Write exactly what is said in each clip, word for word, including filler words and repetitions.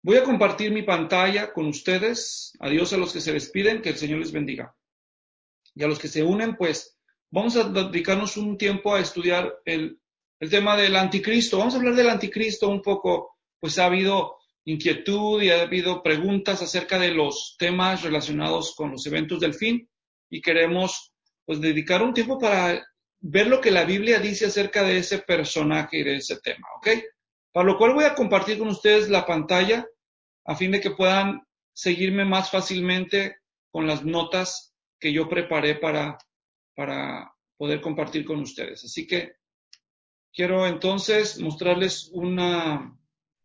Voy a compartir mi pantalla con ustedes. Adiós a los que se despiden, que el Señor les bendiga. Y a los que se unen, pues vamos a dedicarnos un tiempo a estudiar el, el tema del anticristo. Vamos a hablar del anticristo un poco, pues ha habido inquietud y ha habido preguntas acerca de los temas relacionados con los eventos del fin y queremos pues dedicar un tiempo para ver lo que la Biblia dice acerca de ese personaje y de ese tema, ¿ok? Para lo cual voy a compartir con ustedes la pantalla a fin de que puedan seguirme más fácilmente con las notas que yo preparé para, para poder compartir con ustedes. Así que quiero entonces mostrarles una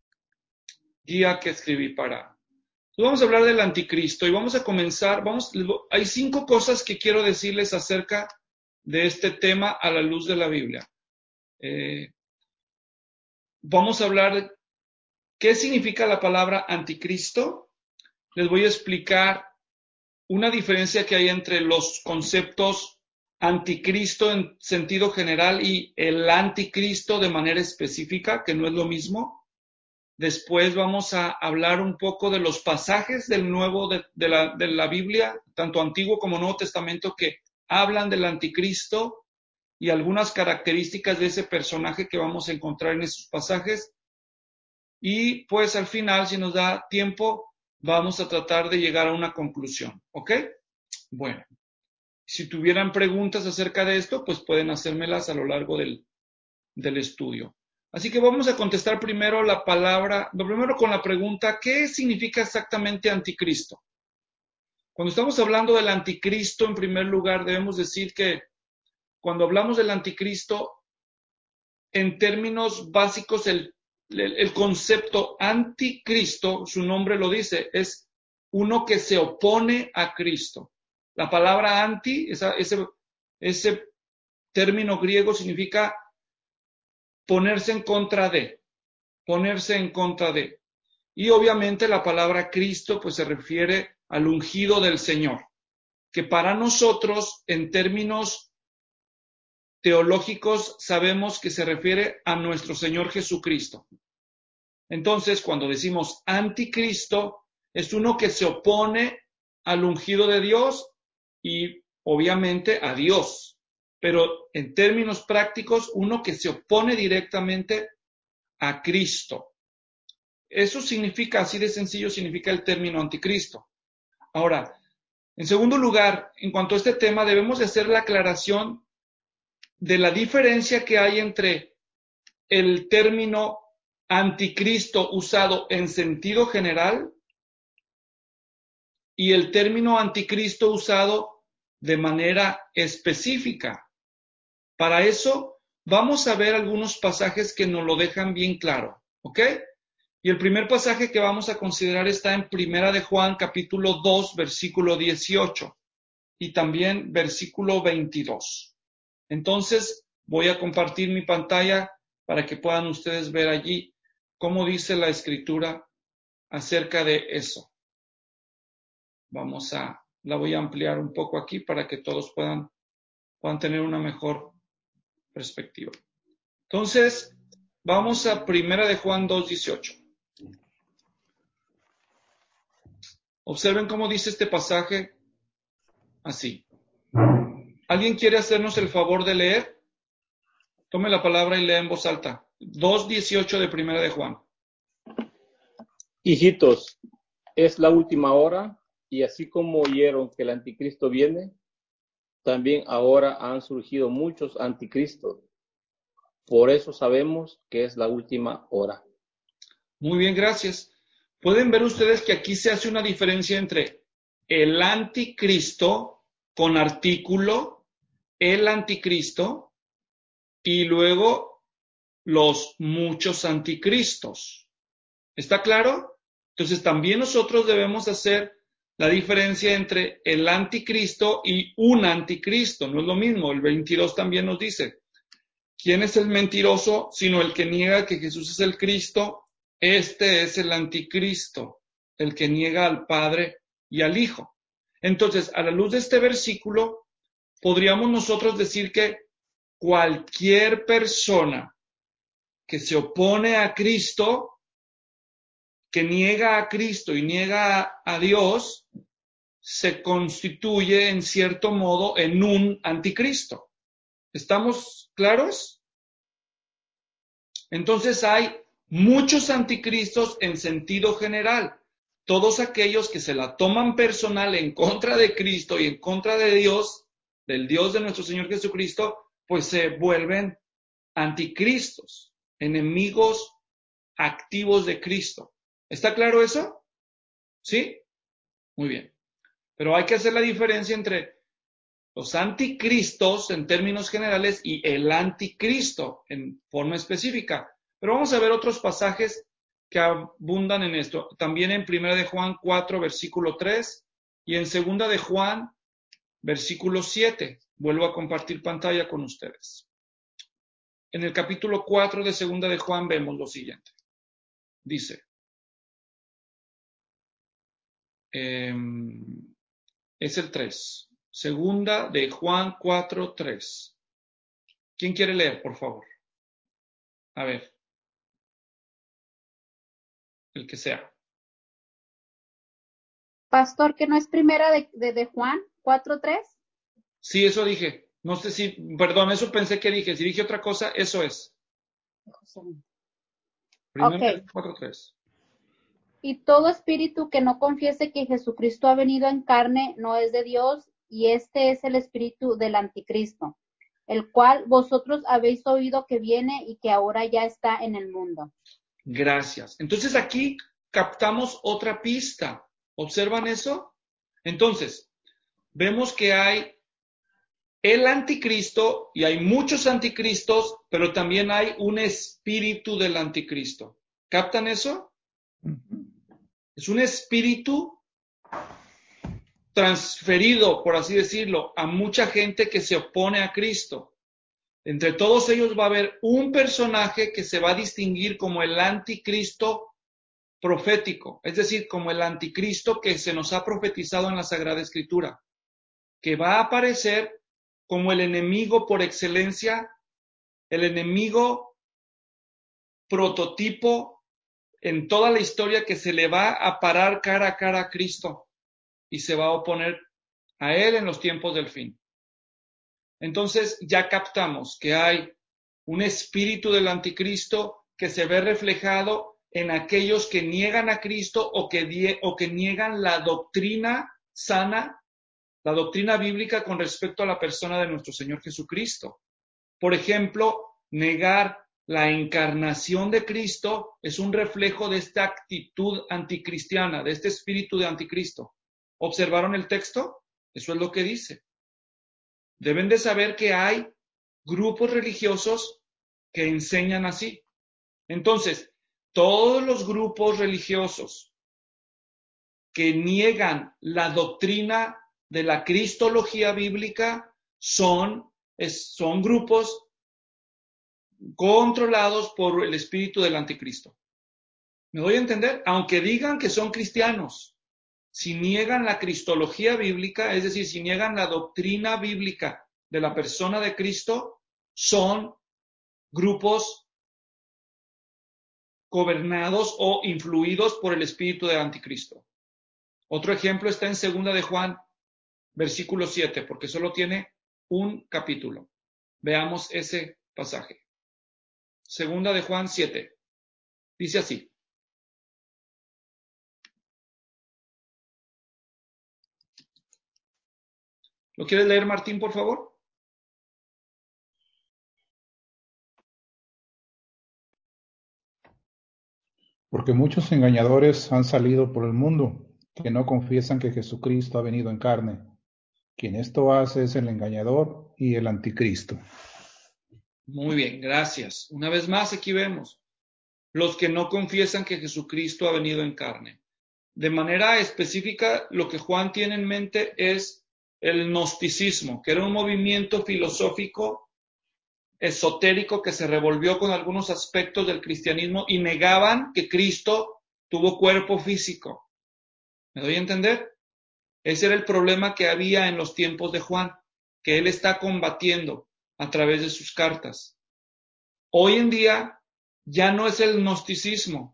guía que escribí para... Vamos a hablar del anticristo y vamos a comenzar, vamos, hay cinco cosas que quiero decirles acerca de este tema a la luz de la Biblia. Eh, vamos a hablar qué significa la palabra anticristo. Les voy a explicar una diferencia que hay entre los conceptos anticristo en sentido general y el anticristo de manera específica, que no es lo mismo. Después vamos a hablar un poco de los pasajes del Nuevo, de, de, la, de la Biblia, tanto Antiguo como Nuevo Testamento, que hablan del anticristo y algunas características de ese personaje que vamos a encontrar en esos pasajes. Y pues al final, si nos da tiempo, vamos a tratar de llegar a una conclusión, ¿ok? Bueno, si tuvieran preguntas acerca de esto, pues pueden hacérmelas a lo largo del, del estudio. Así que vamos a contestar primero la palabra, primero con la pregunta, ¿qué significa exactamente anticristo? Cuando estamos hablando del anticristo, en primer lugar, debemos decir que cuando hablamos del anticristo, en términos básicos, el, el, el concepto anticristo, su nombre lo dice, es uno que se opone a Cristo. La palabra anti, esa, ese, ese término griego significa ponerse en contra de, ponerse en contra de. Y obviamente la palabra Cristo pues se refiere al ungido del Señor, que para nosotros en términos teológicos sabemos que se refiere a nuestro Señor Jesucristo. Entonces, cuando decimos anticristo, es uno que se opone al ungido de Dios y obviamente a Dios. Pero en términos prácticos, uno que se opone directamente a Cristo. Eso significa, así de sencillo, significa el término anticristo. Ahora, en segundo lugar, en cuanto a este tema, debemos de hacer la aclaración de la diferencia que hay entre el término anticristo usado en sentido general y el término anticristo usado de manera específica. Para eso vamos a ver algunos pasajes que nos lo dejan bien claro, ¿ok? Y el primer pasaje que vamos a considerar está en Primera de Juan, capítulo dos, versículo dieciocho, y también versículo veintidós. Entonces, voy a compartir mi pantalla para que puedan ustedes ver allí cómo dice la Escritura acerca de eso. Vamos a, la voy a ampliar un poco aquí para que todos puedan, puedan tener una mejor perspectiva. Entonces, vamos a Primera de Juan dos, dieciocho. Observen cómo dice este pasaje así. ¿Alguien quiere hacernos el favor de leer? Tome la palabra y lea en voz alta. dos dieciocho de Primera de Juan. Hijitos, es la última hora, y así como oyeron que el anticristo viene, también ahora han surgido muchos anticristos. Por eso sabemos que es la última hora. Muy bien, gracias. Pueden ver ustedes que aquí se hace una diferencia entre el anticristo con artículo, el anticristo, y luego los muchos anticristos. ¿Está claro? Entonces también nosotros debemos hacer la diferencia entre el anticristo y un anticristo. No es lo mismo. El veintidós también nos dice, ¿quién es el mentiroso sino el que niega que Jesús es el Cristo? Este es el anticristo, el que niega al Padre y al Hijo. Entonces, a la luz de este versículo, podríamos nosotros decir que cualquier persona que se opone a Cristo, que niega a Cristo y niega a Dios se constituye en cierto modo en un anticristo. ¿Estamos claros? Entonces hay muchos anticristos en sentido general. Todos aquellos que se la toman personal en contra de Cristo y en contra de Dios, del Dios de nuestro Señor Jesucristo, pues se vuelven anticristos, enemigos activos de Cristo. ¿Está claro eso? ¿Sí? Muy bien. Pero hay que hacer la diferencia entre los anticristos en términos generales y el anticristo en forma específica. Pero vamos a ver otros pasajes que abundan en esto. También en primera de Juan cuatro, versículo tres, y en segunda de Juan, versículo siete. Vuelvo a compartir pantalla con ustedes. En el capítulo cuatro de segunda de Juan vemos lo siguiente. Dice, eh, es el tres. Segunda de Juan cuatro, tres. ¿Quién quiere leer, por favor? A ver. El que sea. Pastor, ¿que no es primera de, de, de Juan cuatro tres? Sí, eso dije. No sé si, perdón, eso pensé que dije. Si dije otra cosa, eso es. Primero Ok. cuatro tres. Y todo espíritu que no confiese que Jesucristo ha venido en carne no es de Dios, y este es el espíritu del anticristo, el cual vosotros habéis oído que viene y que ahora ya está en el mundo. Gracias. Entonces aquí captamos otra pista. ¿Observan eso? Entonces, vemos que hay el anticristo y hay muchos anticristos, pero también hay un espíritu del anticristo. ¿Captan eso? Es un espíritu transferido, por así decirlo, a mucha gente que se opone a Cristo. Entre todos ellos va a haber un personaje que se va a distinguir como el anticristo profético, es decir, como el anticristo que se nos ha profetizado en la Sagrada Escritura, que va a aparecer como el enemigo por excelencia, el enemigo prototipo en toda la historia que se le va a parar cara a cara a Cristo y se va a oponer a él en los tiempos del fin. Entonces ya captamos que hay un espíritu del anticristo que se ve reflejado en aquellos que niegan a Cristo o que, die, o que niegan la doctrina sana, la doctrina bíblica con respecto a la persona de nuestro Señor Jesucristo. Por ejemplo, negar la encarnación de Cristo es un reflejo de esta actitud anticristiana, de este espíritu de anticristo. ¿Observaron el texto? Eso es lo que dice. Deben de saber que hay grupos religiosos que enseñan así. Entonces, todos los grupos religiosos que niegan la doctrina de la cristología bíblica son, es, son grupos controlados por el espíritu del anticristo. ¿Me doy a entender? Aunque digan que son cristianos, si niegan la cristología bíblica, es decir, si niegan la doctrina bíblica de la persona de Cristo, son grupos gobernados o influidos por el espíritu del anticristo. Otro ejemplo está en segunda de Juan, versículo siete, porque solo tiene un capítulo. Veamos ese pasaje. Segunda de Juan siete. Dice así. ¿Lo quieres leer, Martín, por favor? Porque muchos engañadores han salido por el mundo, que no confiesan que Jesucristo ha venido en carne. Quien esto hace es el engañador y el anticristo. Muy bien, gracias. Una vez más aquí vemos los que no confiesan que Jesucristo ha venido en carne. De manera específica, lo que Juan tiene en mente es el gnosticismo, que era un movimiento filosófico esotérico que se revolvió con algunos aspectos del cristianismo y negaban que Cristo tuvo cuerpo físico. ¿Me doy a entender? Ese era el problema que había en los tiempos de Juan, que él está combatiendo a través de sus cartas. Hoy en día ya no es el gnosticismo,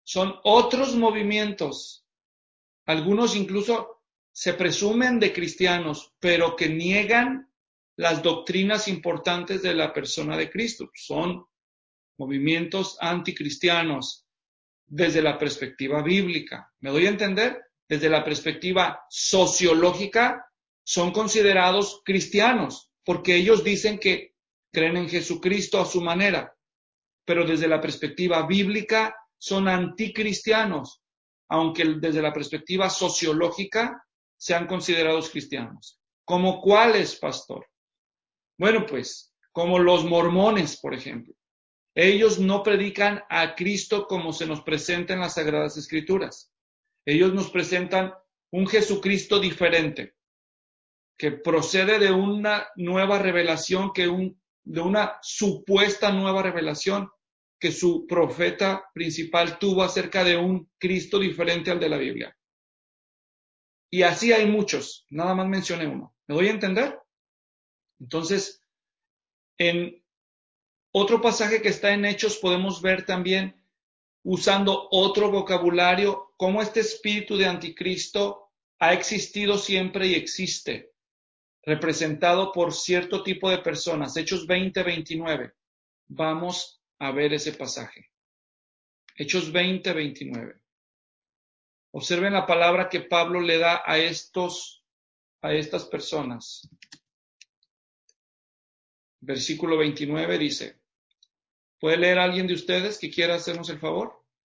son otros movimientos. Algunos incluso se presumen de cristianos, pero que niegan las doctrinas importantes de la persona de Cristo. Son movimientos anticristianos desde la perspectiva bíblica. ¿Me doy a entender? Desde la perspectiva sociológica son considerados cristianos, porque ellos dicen que creen en Jesucristo a su manera, pero desde la perspectiva bíblica son anticristianos, aunque desde la perspectiva sociológica sean considerados cristianos. ¿Como cuáles, pastor? Bueno, pues, como los mormones, por ejemplo. Ellos no predican a Cristo como se nos presenta en las Sagradas Escrituras. Ellos nos presentan un Jesucristo diferente, que procede de una nueva revelación, que un, de una supuesta nueva revelación que su profeta principal tuvo acerca de un Cristo diferente al de la Biblia. Y así hay muchos, nada más mencioné uno. ¿Me doy a entender? Entonces, en otro pasaje que está en Hechos podemos ver también, usando otro vocabulario, cómo este espíritu de anticristo ha existido siempre y existe, representado por cierto tipo de personas. Hechos veinte, veintinueve. Vamos a ver ese pasaje. Hechos veinte, veintinueve. Observen la palabra que Pablo le da a estos, a estas personas. Versículo veintinueve dice, ¿puede leer a alguien de ustedes que quiera hacernos el favor?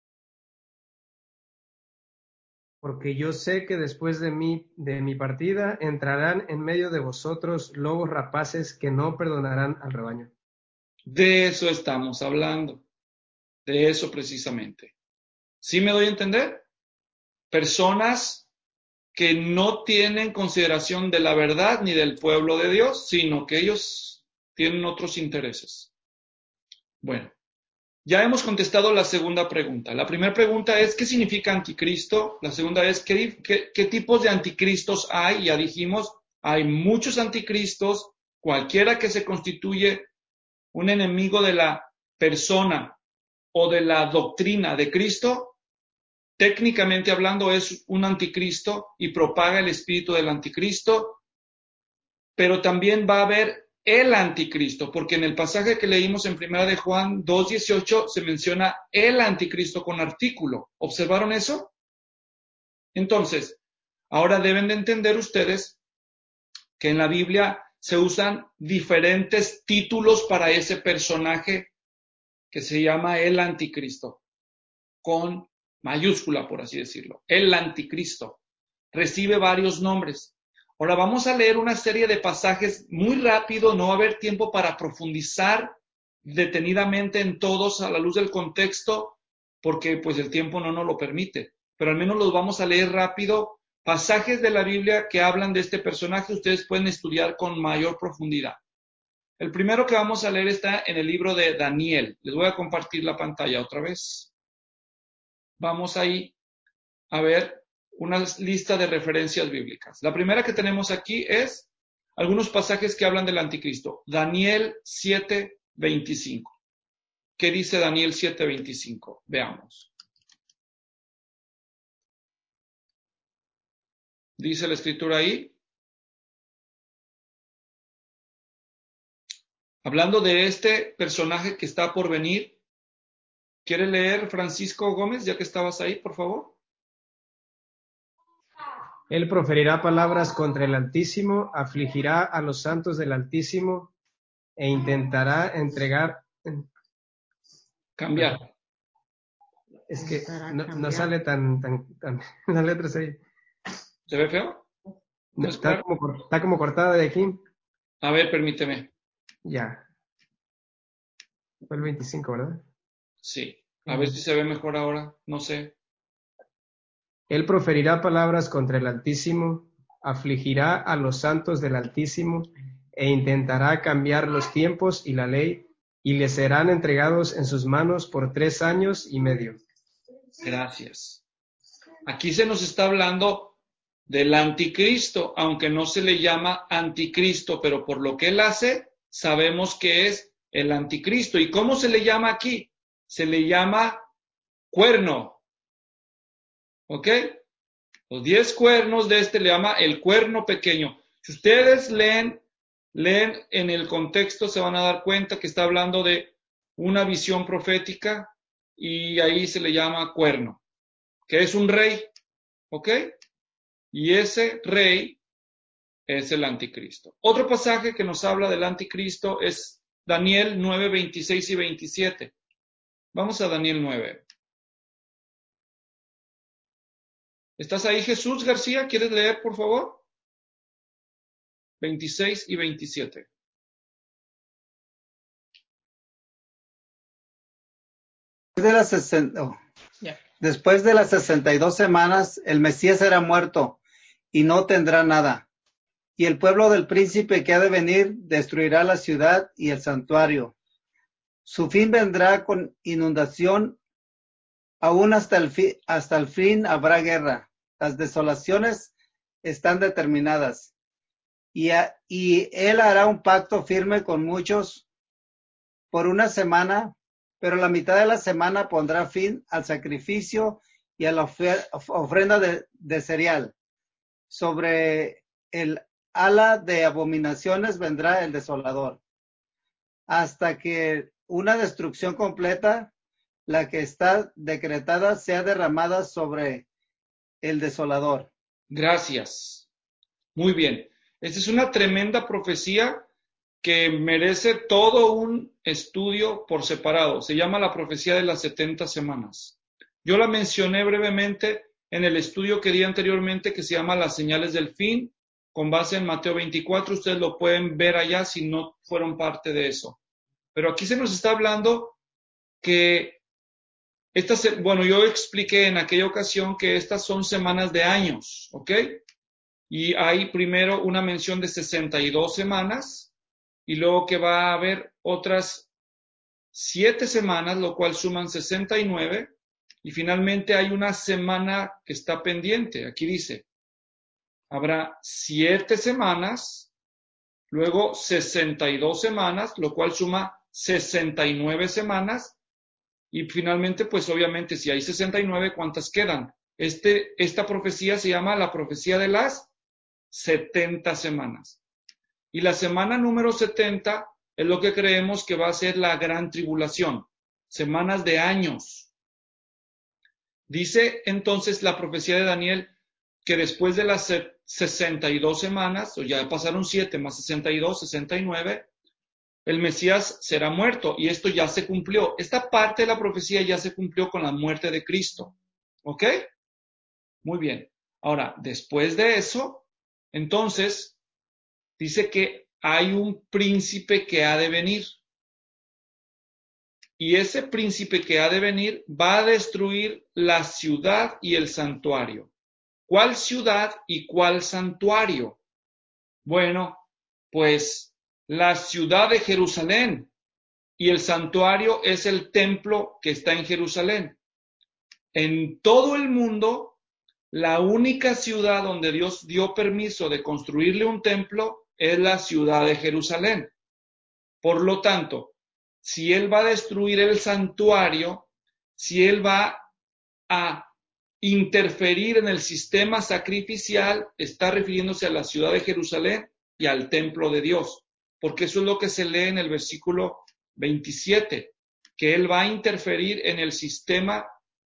Porque yo sé que después de mí, de mi partida, entrarán en medio de vosotros lobos rapaces que no perdonarán al rebaño. De eso estamos hablando. De eso precisamente. ¿Sí me doy a entender? Personas que no tienen consideración de la verdad ni del pueblo de Dios, sino que ellos tienen otros intereses. Bueno, ya hemos contestado la segunda pregunta. La primera pregunta es, ¿qué significa anticristo? La segunda es, ¿qué, qué, qué tipos de anticristos hay? Ya dijimos, hay muchos anticristos, cualquiera que se constituye un enemigo de la persona o de la doctrina de Cristo, técnicamente hablando es un anticristo y propaga el espíritu del anticristo, pero también va a haber el anticristo, porque en el pasaje que leímos en primera de Juan dos dieciocho se menciona el anticristo con artículo. ¿Observaron eso? Entonces, ahora deben de entender ustedes que en la Biblia se usan diferentes títulos para ese personaje que se llama el anticristo, con mayúscula, por así decirlo. El anticristo recibe varios nombres. Ahora vamos a leer una serie de pasajes muy rápido, no va a haber tiempo para profundizar detenidamente en todos a la luz del contexto, porque pues el tiempo no nos lo permite, pero al menos los vamos a leer rápido. Pasajes de la Biblia que hablan de este personaje, ustedes pueden estudiar con mayor profundidad. El primero que vamos a leer está en el libro de Daniel. Les voy a compartir la pantalla otra vez. Vamos ahí a ver una lista de referencias bíblicas. La primera que tenemos aquí es algunos pasajes que hablan del anticristo. Daniel siete veinticinco. ¿Qué dice Daniel siete veinticinco? Veamos. Dice la escritura ahí. Hablando de este personaje que está por venir, ¿quiere leer Francisco Gómez, ya que estabas ahí, por favor? Él proferirá palabras contra el Altísimo, afligirá a los santos del Altísimo e intentará entregar... Cambiar. Es que no, no sale tan, tan, tan las letras ahí. ¿Se ve feo? ¿No Está como, está como cortada de aquí. A ver, permíteme. Ya. Fue el veinticinco, ¿verdad? Sí. A ver si se ve mejor ahora. No sé. Él proferirá palabras contra el Altísimo, afligirá a los santos del Altísimo e intentará cambiar los tiempos y la ley, y les serán entregados en sus manos por tres años y medio. Gracias. Aquí se nos está hablando del anticristo, aunque no se le llama anticristo, pero por lo que él hace, sabemos que es el anticristo. ¿Y cómo se le llama aquí? Se le llama cuerno, ¿Ok? Los diez cuernos de este le llama el cuerno pequeño. Si ustedes leen, leen en el contexto, se van a dar cuenta que está hablando de una visión profética y ahí se le llama cuerno, que es un rey. ¿Ok? Y ese rey es el anticristo. Otro pasaje que nos habla del anticristo es Daniel nueve, veintiséis y veintisiete. Vamos a Daniel nueve. ¿Estás ahí, Jesús García? ¿Quieres leer, por favor? veintiséis y veintisiete. Después de las sesenta, oh, yeah. Después de las sesenta y dos semanas, el Mesías será muerto y no tendrá nada. Y el pueblo del príncipe que ha de venir destruirá la ciudad y el santuario. Su fin vendrá con inundación, aún hasta el, fi, hasta el fin habrá guerra. Las desolaciones están determinadas. Y, a, y él hará un pacto firme con muchos por una semana, pero la mitad de la semana pondrá fin al sacrificio y a la ofer, ofrenda de, de cereal. Sobre el ala de abominaciones vendrá el desolador, hasta que una destrucción completa, la que está decretada, sea derramada sobre el desolador. Gracias. Muy bien. Esta es una tremenda profecía que merece todo un estudio por separado. Se llama la profecía de las setenta semanas. Yo la mencioné brevemente en el estudio que di anteriormente, que se llama Las señales del fin, con base en Mateo veinticuatro. Ustedes lo pueden ver allá si no fueron parte de eso. Pero aquí se nos está hablando que estas, bueno, yo expliqué en aquella ocasión que estas son semanas de años, ¿ok? Y hay primero una mención de sesenta y dos semanas y luego que va a haber otras siete semanas, lo cual suman sesenta y nueve, y finalmente hay una semana que está pendiente. Aquí dice, habrá siete semanas, luego sesenta y dos semanas, lo cual suma sesenta y nueve semanas, y finalmente, pues obviamente, si hay sesenta y nueve, ¿cuántas quedan? Este, esta profecía se llama la profecía de las setenta semanas. Y la semana número setenta es lo que creemos que va a ser la gran tribulación, semanas de años. Dice entonces la profecía de Daniel que después de las sesenta y dos semanas, o ya pasaron siete más sesenta y dos, sesenta y nueve, el Mesías será muerto, y esto ya se cumplió. Esta parte de la profecía ya se cumplió con la muerte de Cristo. ¿Ok? Muy bien. Ahora, después de eso, entonces, dice que hay un príncipe que ha de venir. Y ese príncipe que ha de venir va a destruir la ciudad y el santuario. ¿Cuál ciudad y cuál santuario? Bueno, pues la ciudad de Jerusalén y el santuario es el templo que está en Jerusalén. En todo el mundo, la única ciudad donde Dios dio permiso de construirle un templo es la ciudad de Jerusalén. Por lo tanto, si Él va a destruir el santuario, si Él va a interferir en el sistema sacrificial, está refiriéndose a la ciudad de Jerusalén y al templo de Dios, porque eso es lo que se lee en el versículo veintisiete, que Él va a interferir en el sistema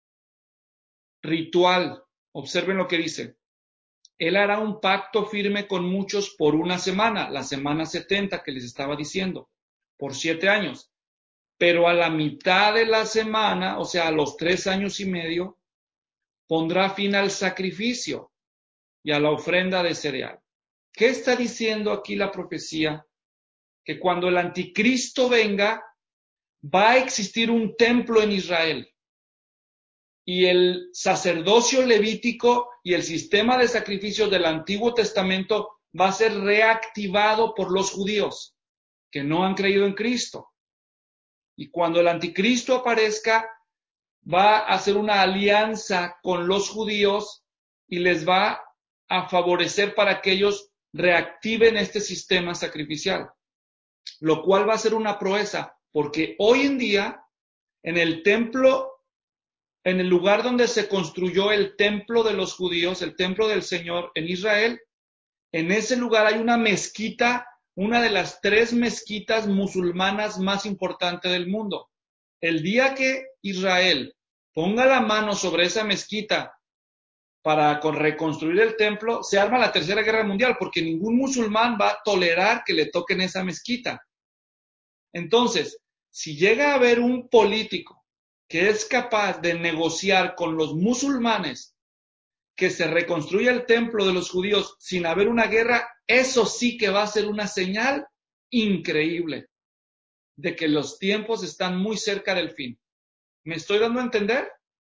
ritual. Observen lo que dice. Él hará un pacto firme con muchos por una semana, la semana setenta que les estaba diciendo, por siete años. Pero a la mitad de la semana, o sea, a los tres años y medio, pondrá fin al sacrificio y a la ofrenda de cereal. ¿Qué está diciendo aquí la profecía? Que cuando el anticristo venga, va a existir un templo en Israel. Y el sacerdocio levítico y el sistema de sacrificios del Antiguo Testamento va a ser reactivado por los judíos que no han creído en Cristo. Y cuando el anticristo aparezca, va a hacer una alianza con los judíos y les va a favorecer para que ellos reactiven este sistema sacrificial. Lo cual va a ser una proeza, porque hoy en día, en el templo en el lugar donde se construyó el templo de los judíos, el templo del Señor en Israel, en ese lugar hay una mezquita, una de las tres mezquitas musulmanas más importantes del mundo. El día que Israel ponga la mano sobre esa mezquita para reconstruir el templo, se arma la Tercera Guerra Mundial, porque ningún musulmán va a tolerar que le toquen esa mezquita. Entonces, si llega a haber un político que es capaz de negociar con los musulmanes que se reconstruya el templo de los judíos sin haber una guerra, eso sí que va a ser una señal increíble de que los tiempos están muy cerca del fin. ¿Me estoy dando a entender?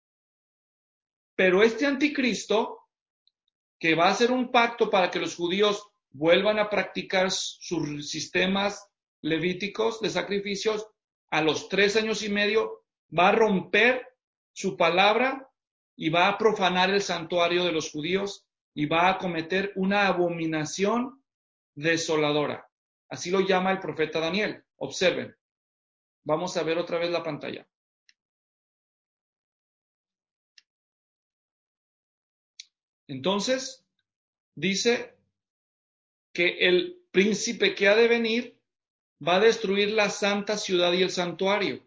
Pero este anticristo, que va a hacer un pacto para que los judíos vuelvan a practicar sus sistemas levíticos de sacrificios, a los tres años y medio va a romper su palabra y va a profanar el santuario de los judíos y va a cometer una abominación desoladora. Así lo llama el profeta Daniel. Observen. Vamos a ver otra vez la pantalla. Entonces, dice que el príncipe que ha de venir va a destruir la santa ciudad y el santuario.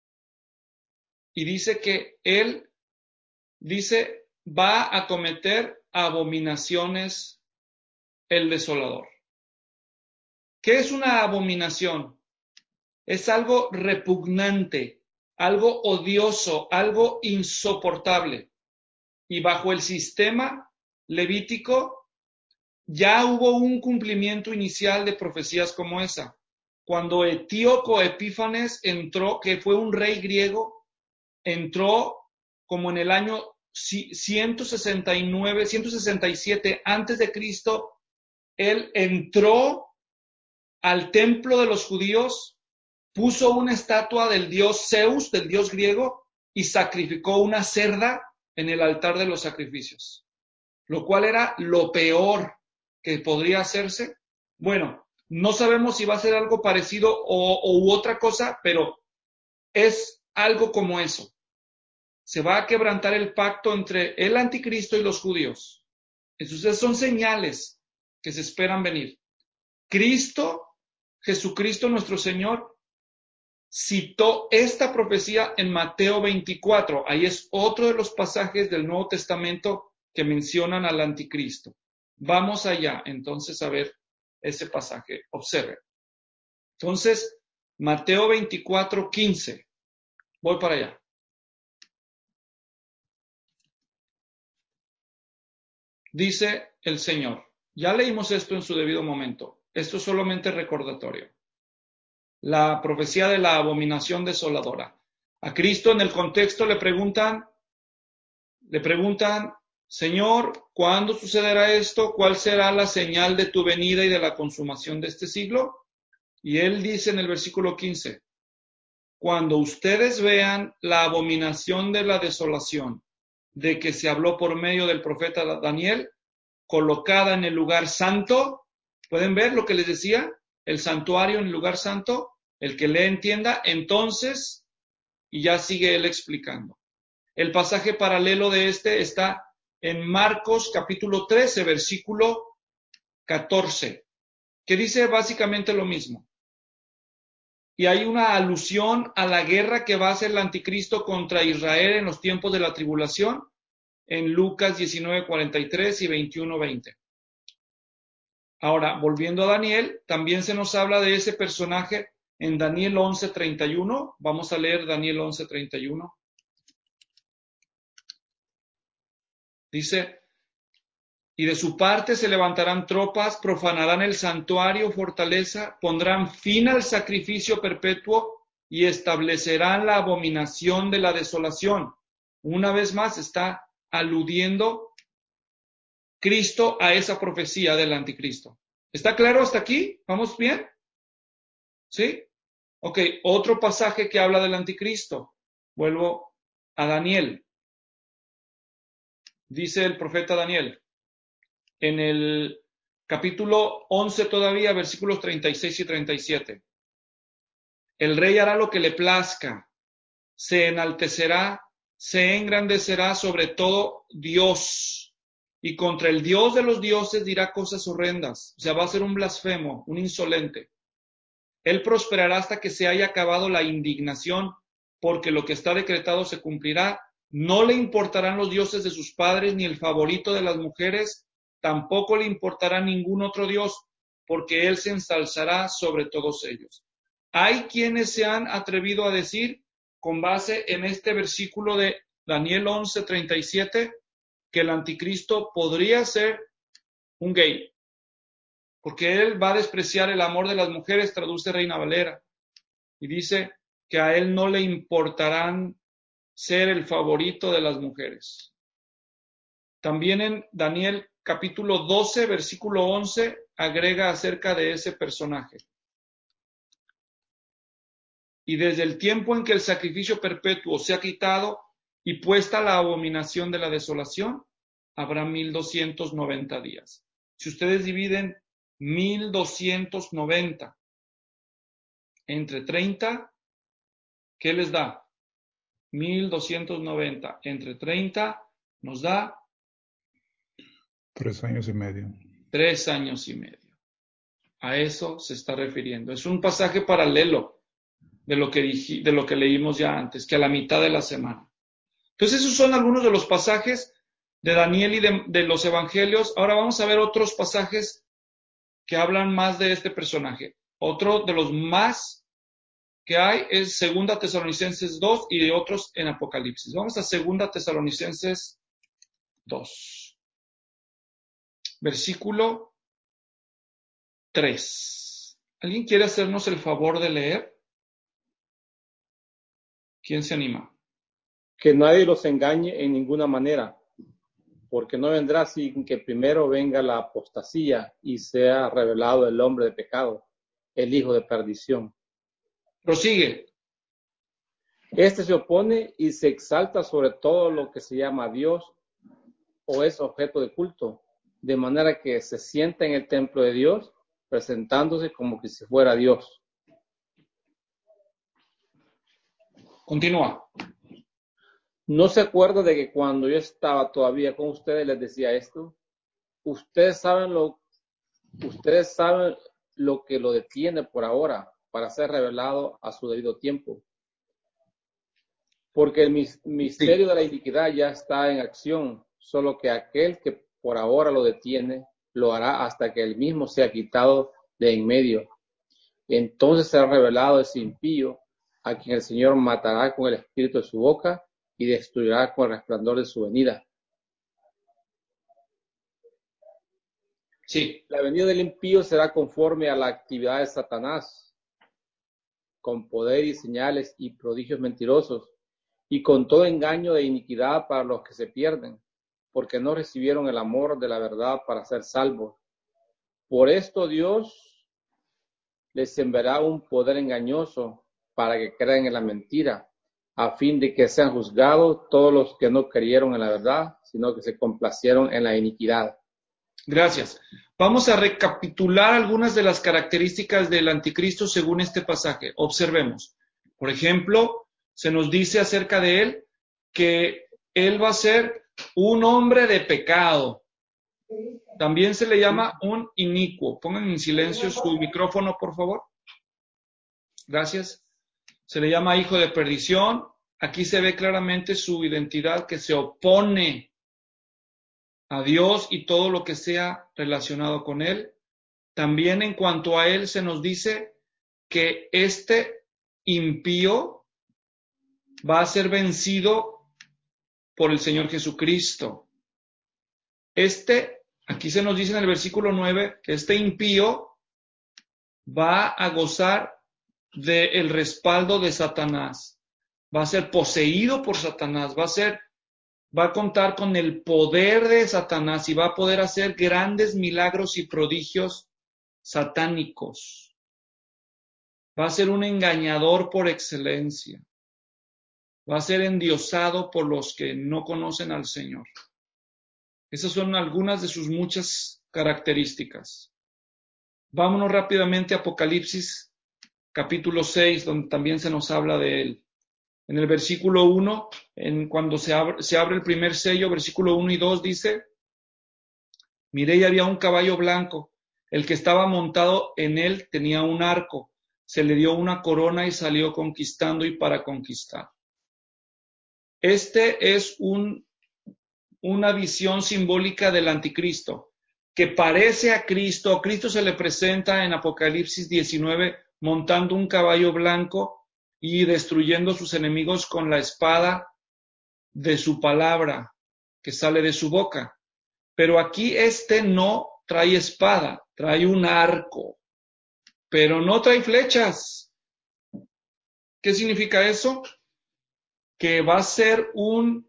Y dice que él, dice, va a cometer abominaciones el desolador. ¿Qué es una abominación? Es algo repugnante, algo odioso, algo insoportable. Y bajo el sistema levítico ya hubo un cumplimiento inicial de profecías como esa. Cuando Etíoco Epífanes entró, que fue un rey griego, entró como en el año ciento sesenta y nueve, ciento sesenta y siete antes de Cristo, él entró al templo de los judíos, puso una estatua del dios Zeus, del dios griego, y sacrificó una cerda en el altar de los sacrificios, lo cual era lo peor que podría hacerse. Bueno, no sabemos si va a ser algo parecido o, o u otra cosa, pero es algo como eso. Se va a quebrantar el pacto entre el anticristo y los judíos. Entonces son señales que se esperan venir. Cristo, Jesucristo nuestro Señor, citó esta profecía en Mateo veinticuatro. Ahí es otro de los pasajes del Nuevo Testamento que mencionan al anticristo. Vamos allá entonces a ver ese pasaje. Observen. Entonces, Mateo veinticuatro, quince. Voy para allá. Dice el Señor. Ya leímos esto en su debido momento. Esto es solamente recordatorio. La profecía de la abominación desoladora. A Cristo en el contexto le preguntan, le preguntan, Señor, ¿cuándo sucederá esto? ¿Cuál será la señal de tu venida y de la consumación de este siglo? Y él dice en el versículo quince, cuando ustedes vean la abominación de la desolación de que se habló por medio del profeta Daniel, colocada en el lugar santo, ¿pueden ver lo que les decía? El santuario en el lugar santo, el que le entienda, entonces, y ya sigue él explicando. El pasaje paralelo de este está en Marcos capítulo trece, versículo catorce, que dice básicamente lo mismo. Y hay una alusión a la guerra que va a hacer el anticristo contra Israel en los tiempos de la tribulación, en Lucas diecinueve, cuarenta y tres y veintiuno, veinte. Ahora, volviendo a Daniel, también se nos habla de ese personaje en Daniel once, treinta y uno. Vamos a leer Daniel once, treinta y uno. Dice, y de su parte se levantarán tropas, profanarán el santuario, fortaleza, pondrán fin al sacrificio perpetuo y establecerán la abominación de la desolación. Una vez más está aludiendo Cristo a esa profecía del anticristo. ¿Está claro hasta aquí? ¿Vamos bien? ¿Sí? Ok, otro pasaje que habla del anticristo. Vuelvo a Daniel. Dice el profeta Daniel, en el capítulo once todavía, versículos treinta y seis y treinta y siete. El rey hará lo que le plazca, se enaltecerá, se engrandecerá sobre todo Dios, y contra el Dios de los dioses dirá cosas horrendas. O sea, va a ser un blasfemo, un insolente. Él prosperará hasta que se haya acabado la indignación, porque lo que está decretado se cumplirá. No le importarán los dioses de sus padres, ni el favorito de las mujeres, tampoco le importará ningún otro dios, porque él se ensalzará sobre todos ellos. Hay quienes se han atrevido a decir, con base en este versículo de Daniel once treinta y siete, que el anticristo podría ser un gay, porque él va a despreciar el amor de las mujeres, traduce Reina Valera, y dice que a él no le importarán ser el favorito de las mujeres. También en Daniel capítulo doce, versículo once, agrega acerca de ese personaje. Y desde el tiempo en que el sacrificio perpetuo se ha quitado y puesta la abominación de la desolación, habrá mil doscientos noventa días. Si ustedes dividen mil doscientos noventa entre treinta, ¿qué les da? mil doscientos noventa entre treinta nos da Tres años y medio. Tres años y medio. A eso se está refiriendo. Es un pasaje paralelo de lo que dije, de lo que leímos ya antes, que a la mitad de la semana. Entonces esos son algunos de los pasajes de Daniel y de, de los evangelios. Ahora vamos a ver otros pasajes que hablan más de este personaje. Otro de los más que hay es Segunda Tesalonicenses dos y de otros en Apocalipsis. Vamos a Segunda Tesalonicenses dos. Versículo tres. ¿Alguien quiere hacernos el favor de leer? ¿Quién se anima? Que nadie los engañe en ninguna manera, porque no vendrá sin que primero venga la apostasía y sea revelado el hombre de pecado, el hijo de perdición. Prosigue. Este se opone y se exalta sobre todo lo que se llama Dios o es objeto de culto, de manera que se sienta en el templo de Dios, presentándose como que si fuera Dios. Continúa. ¿No se acuerda de que cuando yo estaba todavía con ustedes les decía esto? Ustedes saben lo, ustedes saben lo que lo detiene por ahora para ser revelado a su debido tiempo. Porque el misterio sí. de la iniquidad ya está en acción, solo que aquel que por ahora lo detiene, lo hará hasta que él mismo sea quitado de en medio. Entonces será revelado ese impío, a quien el Señor matará con el espíritu de su boca y destruirá con el resplandor de su venida. Sí. La venida del impío será conforme a la actividad de Satanás, con poder y señales y prodigios mentirosos, y con todo engaño de iniquidad para los que se pierden, porque no recibieron el amor de la verdad para ser salvos. Por esto Dios les enviará un poder engañoso para que crean en la mentira, a fin de que sean juzgados todos los que no creyeron en la verdad, sino que se complacieron en la iniquidad. Gracias. Vamos a recapitular algunas de las características del anticristo según este pasaje. Observemos. Por ejemplo, se nos dice acerca de él que él va a ser un hombre de pecado. También se le llama un inicuo. Pongan en silencio su micrófono, por favor. Gracias. Se le llama hijo de perdición. Aquí se ve claramente su identidad, que se opone a Dios y todo lo que sea relacionado con él. También en cuanto a él se nos dice que este impío va a ser vencido por el Señor Jesucristo. Este, aquí se nos dice en el versículo nueve, que este impío va a gozar del respaldo de Satanás. Va a ser poseído por Satanás, va a ser, va a contar con el poder de Satanás y va a poder hacer grandes milagros y prodigios satánicos. Va a ser un engañador por excelencia. Va a ser endiosado por los que no conocen al Señor. Esas son algunas de sus muchas características. Vámonos rápidamente a Apocalipsis capítulo seis, donde también se nos habla de él. En el versículo uno, en cuando se abre, se abre el primer sello, versículo uno y dos dice, miré y había un caballo blanco, el que estaba montado en él tenía un arco, se le dio una corona y salió conquistando y para conquistar. Este es un, una visión simbólica del anticristo, que parece a Cristo. A Cristo se le presenta en Apocalipsis diecinueve montando un caballo blanco y destruyendo sus enemigos con la espada de su palabra que sale de su boca. Pero aquí este no trae espada, trae un arco, pero no trae flechas. ¿Qué significa eso? Que va a ser un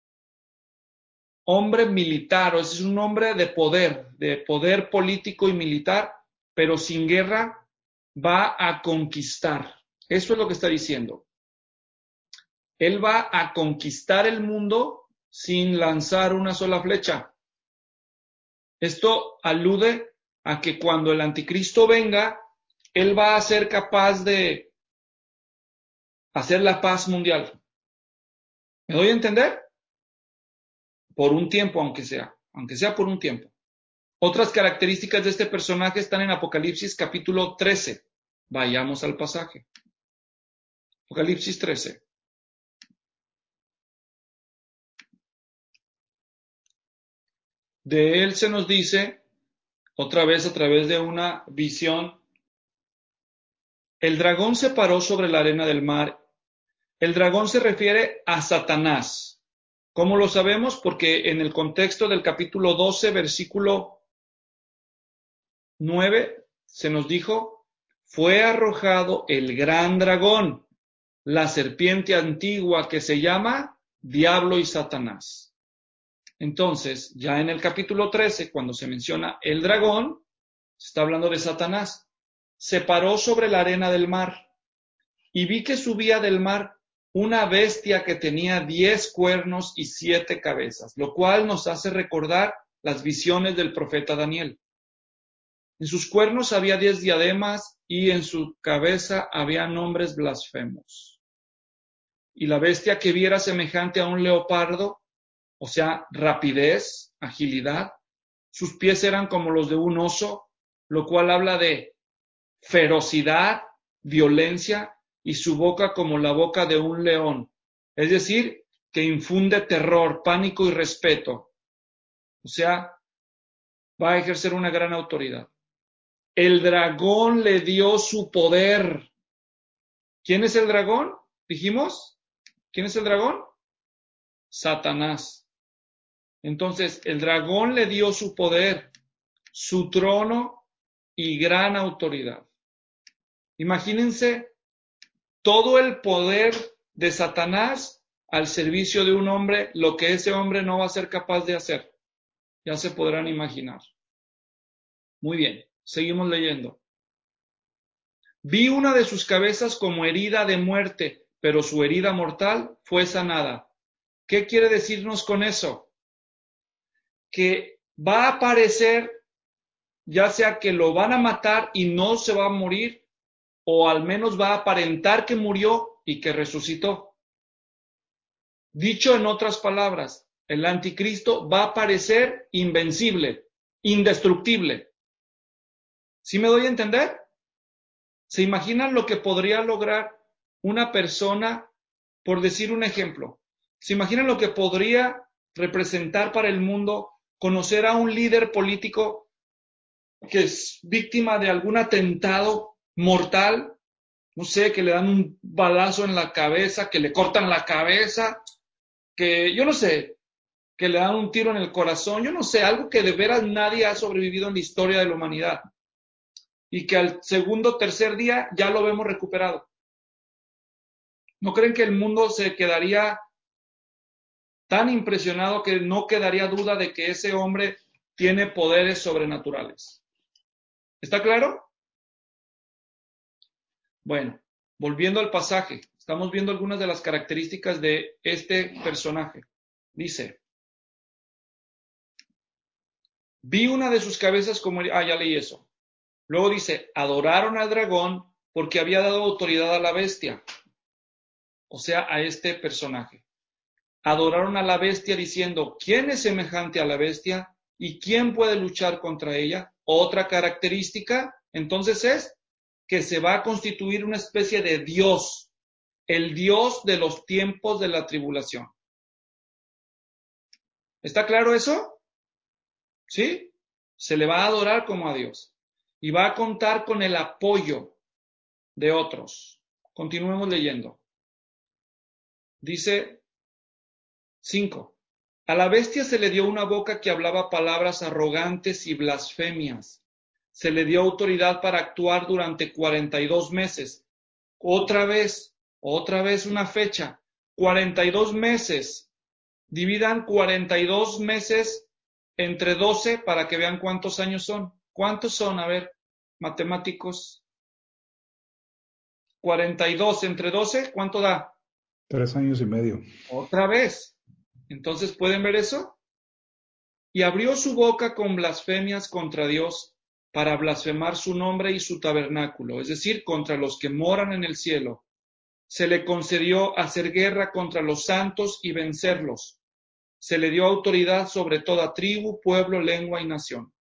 hombre militar, o es un hombre de poder, de poder político y militar, pero sin guerra va a conquistar. Eso es lo que está diciendo. Él va a conquistar el mundo sin lanzar una sola flecha. Esto alude a que cuando el anticristo venga, él va a ser capaz de hacer la paz mundial. ¿Me doy a entender? Por un tiempo, aunque sea, aunque sea por un tiempo. Otras características de este personaje están en Apocalipsis capítulo trece. Vayamos al pasaje. Apocalipsis trece. De él se nos dice, otra vez a través de una visión, el dragón se paró sobre la arena del mar. El dragón se refiere a Satanás. ¿Cómo lo sabemos? Porque en el contexto del capítulo doce, versículo nueve, se nos dijo, fue arrojado el gran dragón, la serpiente antigua que se llama Diablo y Satanás. Entonces, ya en el capítulo trece, cuando se menciona el dragón, se está hablando de Satanás. Se paró sobre la arena del mar y vi que subía del mar una bestia que tenía diez cuernos y siete cabezas, lo cual nos hace recordar las visiones del profeta Daniel. En sus cuernos había diez diademas y en su cabeza había nombres blasfemos. Y la bestia que vi era semejante a un leopardo, o sea, rapidez, agilidad. Sus pies eran como los de un oso, lo cual habla de ferocidad, violencia, y su boca como la boca de un león. Es decir, que infunde terror, pánico y respeto. O sea, va a ejercer una gran autoridad. El dragón le dio su poder. ¿Quién es el dragón? Dijimos, ¿quién es el dragón? Satanás. Entonces, el dragón le dio su poder, su trono y gran autoridad. Imagínense todo el poder de Satanás al servicio de un hombre, lo que ese hombre no va a ser capaz de hacer. Ya se podrán imaginar. Muy bien, seguimos leyendo. Vi una de sus cabezas como herida de muerte, pero su herida mortal fue sanada. ¿Qué quiere decirnos con eso? Que va a aparecer, ya sea que lo van a matar y no se va a morir, o al menos va a aparentar que murió y que resucitó. Dicho en otras palabras, el anticristo va a aparecer invencible, indestructible. ¿Sí me doy a entender? ¿Se imaginan lo que podría lograr una persona, por decir un ejemplo? ¿Se imaginan lo que podría representar para el mundo conocer a un líder político que es víctima de algún atentado mortal? No sé, que le dan un balazo en la cabeza, que le cortan la cabeza, que yo no sé, que le dan un tiro en el corazón, yo no sé, algo que de veras nadie ha sobrevivido en la historia de la humanidad. Y que al segundo o tercer día ya lo vemos recuperado. ¿No creen que el mundo se quedaría tan impresionado que no quedaría duda de que ese hombre tiene poderes sobrenaturales? ¿Está claro? Bueno, volviendo al pasaje, estamos viendo algunas de las características de este personaje. Dice, vi una de sus cabezas como... Ah, ya leí eso. Luego dice, adoraron al dragón porque había dado autoridad a la bestia. o sea, a este personaje. Adoraron a la bestia diciendo, ¿quién es semejante a la bestia? ¿Y quién puede luchar contra ella? Otra característica, entonces, es que se va a constituir una especie de Dios, el Dios de los tiempos de la tribulación. ¿Está claro eso? ¿Sí? Se le va a adorar como a Dios y va a contar con el apoyo de otros. Continuemos leyendo. Dice cinco. A la bestia se le dio una boca que hablaba palabras arrogantes y blasfemias. Se le dio autoridad para actuar durante cuarenta y dos meses. Otra vez, otra vez una fecha. cuarenta y dos meses. Dividan cuarenta y dos meses entre doce para que vean cuántos años son. ¿Cuántos son? A ver, matemáticos. cuarenta y dos entre doce, ¿cuánto da? Tres años y medio. Otra vez. Entonces, ¿pueden ver eso? Y abrió su boca con blasfemias contra Dios para blasfemar su nombre y su tabernáculo, es decir, contra los que moran en el cielo. Se le concedió hacer guerra contra los santos y vencerlos. Se le dio autoridad sobre toda tribu, pueblo, lengua y nación.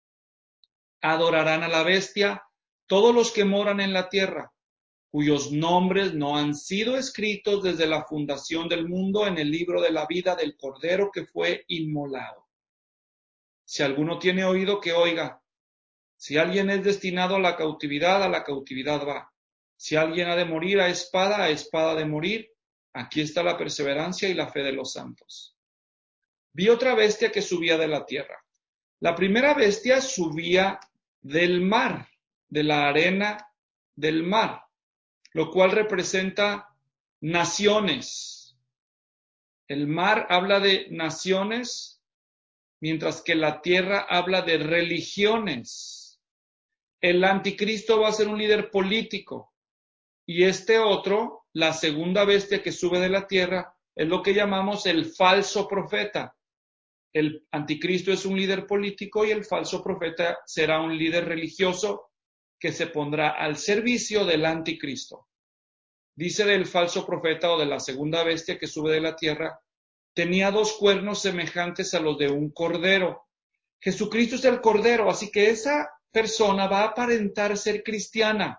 Adorarán a la bestia todos los que moran en la tierra, cuyos nombres no han sido escritos desde la fundación del mundo en el libro de la vida del Cordero que fue inmolado. Si alguno tiene oído, que oiga. Si alguien es destinado a la cautividad, a la cautividad va. Si alguien ha de morir a espada, a espada de morir. Aquí está la perseverancia y la fe de los santos. Vi otra bestia que subía de la tierra. La primera bestia subía del mar, de la arena del mar, lo cual representa naciones. El mar habla de naciones, mientras que la tierra habla de religiones. El anticristo va a ser un líder político, y este otro, la segunda bestia que sube de la tierra, es lo que llamamos el falso profeta. El anticristo es un líder político y el falso profeta será un líder religioso que se pondrá al servicio del anticristo. Dice del falso profeta o de la segunda bestia que sube de la tierra, tenía dos cuernos semejantes a los de un cordero. Jesucristo es el cordero, así que esa persona va a aparentar ser cristiana,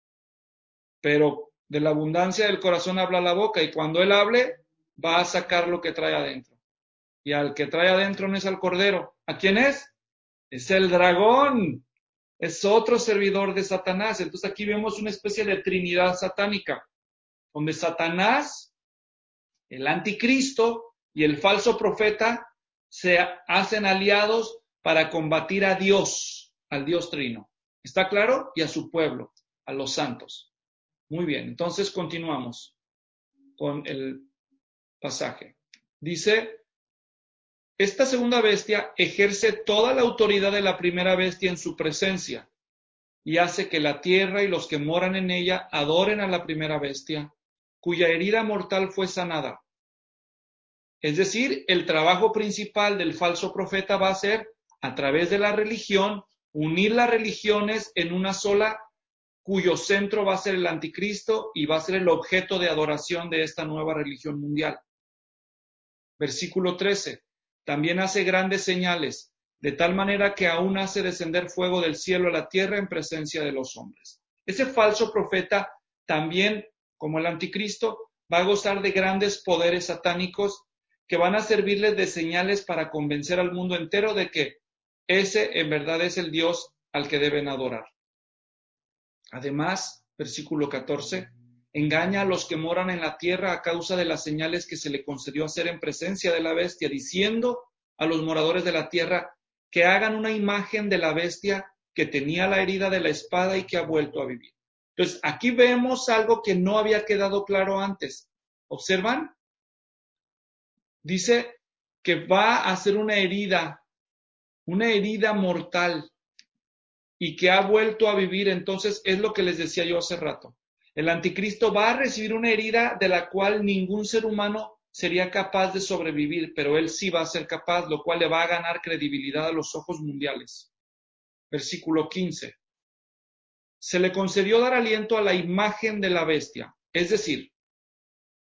pero de la abundancia del corazón habla la boca, y cuando él hable, va a sacar lo que trae adentro. Y al que trae adentro no es al cordero. ¿A quién es? Es el dragón. Es otro servidor de Satanás. Entonces aquí vemos una especie de trinidad satánica, donde Satanás, el anticristo y el falso profeta se hacen aliados para combatir a Dios, al Dios trino. ¿Está claro? Y a su pueblo, a los santos. Muy bien, entonces continuamos con el pasaje. Dice, esta segunda bestia ejerce toda la autoridad de la primera bestia en su presencia y hace que la tierra y los que moran en ella adoren a la primera bestia, cuya herida mortal fue sanada. Es decir, el trabajo principal del falso profeta va a ser, a través de la religión, unir las religiones en una sola, cuyo centro va a ser el anticristo y va a ser el objeto de adoración de esta nueva religión mundial. Versículo trece. También hace grandes señales, de tal manera que aún hace descender fuego del cielo a la tierra en presencia de los hombres. Ese falso profeta también, como el anticristo, va a gozar de grandes poderes satánicos que van a servirles de señales para convencer al mundo entero de que ese en verdad es el Dios al que deben adorar. Además, versículo catorce, engaña a los que moran en la tierra a causa de las señales que se le concedió hacer en presencia de la bestia, diciendo a los moradores de la tierra que hagan una imagen de la bestia que tenía la herida de la espada y que ha vuelto a vivir. Entonces, aquí vemos algo que no había quedado claro antes. ¿Observan? Dice que va a hacer una herida, una herida mortal, y que ha vuelto a vivir. Entonces, es lo que les decía yo hace rato. El anticristo va a recibir una herida de la cual ningún ser humano sería capaz de sobrevivir, pero él sí va a ser capaz, lo cual le va a ganar credibilidad a los ojos mundiales. Versículo quince. Se le concedió dar aliento a la imagen de la bestia, es decir,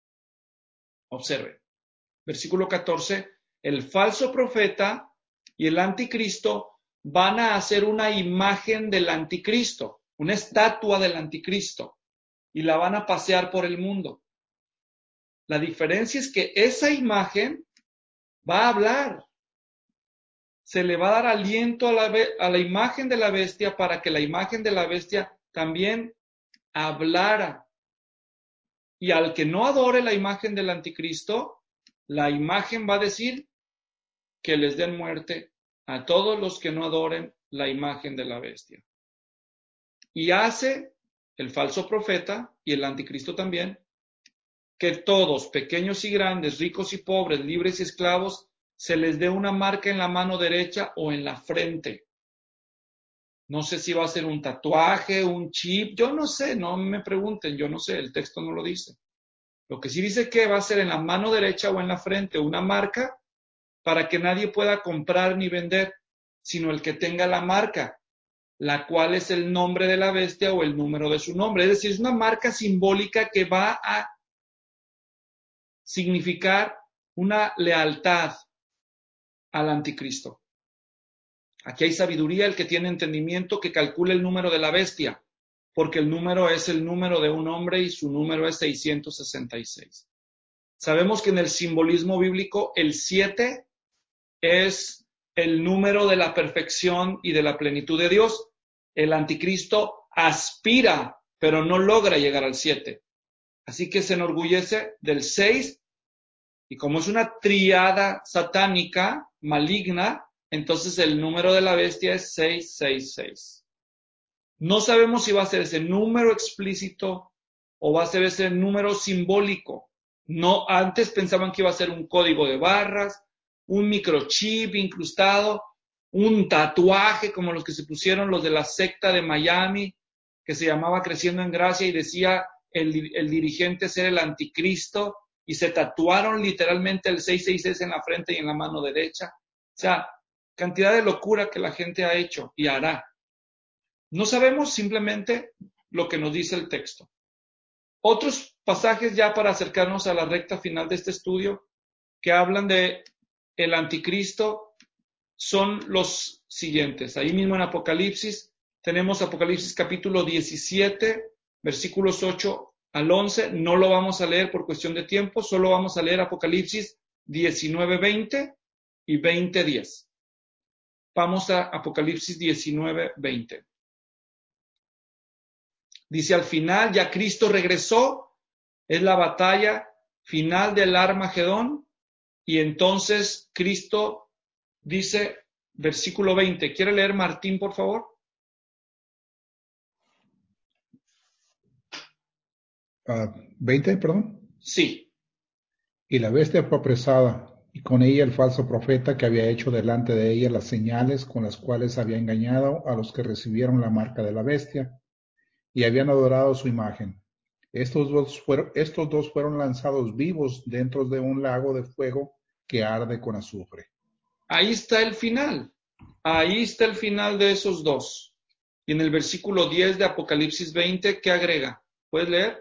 Observe. Versículo catorce. El falso profeta y el anticristo van a hacer una imagen del anticristo, una estatua del anticristo, y la van a pasear por el mundo. La diferencia es que esa imagen va a hablar. Se le va a dar aliento a la, a la imagen de la bestia para que la imagen de la bestia también hablara. Y al que no adore la imagen del anticristo, la imagen va a decir que les den muerte a todos los que no adoren la imagen de la bestia. Y hace el falso profeta y el anticristo también que todos, pequeños y grandes, ricos y pobres, libres y esclavos, se les dé una marca en la mano derecha o en la frente. No sé si va a ser un tatuaje, un chip, yo no sé, no me pregunten, yo no sé, el texto no lo dice. Lo que sí dice que va a ser en la mano derecha o en la frente una marca para que nadie pueda comprar ni vender, sino el que tenga la marca, la cual es el nombre de la bestia o el número de su nombre. Es decir, es una marca simbólica que va a significar una lealtad al anticristo. Aquí hay sabiduría, el que tiene entendimiento, que calcule el número de la bestia, porque el número es el número de un hombre y su número es seiscientos sesenta y seis. Sabemos que en el simbolismo bíblico el siete es el número de la perfección y de la plenitud de Dios. El anticristo aspira, pero no logra llegar al siete. Así que se enorgullece del seis, y como es una triada satánica maligna, entonces el número de la bestia es seiscientos sesenta y seis. No sabemos si va a ser ese número explícito o va a ser ese número simbólico. No, antes pensaban que iba a ser un código de barras, un microchip incrustado, un tatuaje como los que se pusieron los de la secta de Miami, que se llamaba Creciendo en Gracia y decía el, el dirigente ser el anticristo, y se tatuaron literalmente el seiscientos sesenta y seis en la frente y en la mano derecha. O sea, cantidad de locura que la gente ha hecho y hará. No sabemos simplemente lo que nos dice el texto. Otros pasajes ya para acercarnos a la recta final de este estudio que hablan de el anticristo son los siguientes. Ahí mismo en Apocalipsis tenemos Apocalipsis capítulo diecisiete, versículos ocho al once. No lo vamos a leer por cuestión de tiempo, solo vamos a leer Apocalipsis diecinueve, veinte y veinte, diez. Vamos a Apocalipsis diecinueve, veinte. Dice: al final ya Cristo regresó, es la batalla final del Armagedón, y entonces Cristo dice, versículo veinte, ¿quiere leer Martín, por favor? Uh, ¿veinte, perdón? Sí. Y la bestia fue apresada, y con ella el falso profeta que había hecho delante de ella las señales con las cuales había engañado a los que recibieron la marca de la bestia y habían adorado su imagen. Estos dos fueron, estos dos fueron lanzados vivos dentro de un lago de fuego que arde con azufre. Ahí está el final. Ahí está el final de esos dos. Y en el versículo diez de Apocalipsis veinte, ¿qué agrega? ¿Puedes leer?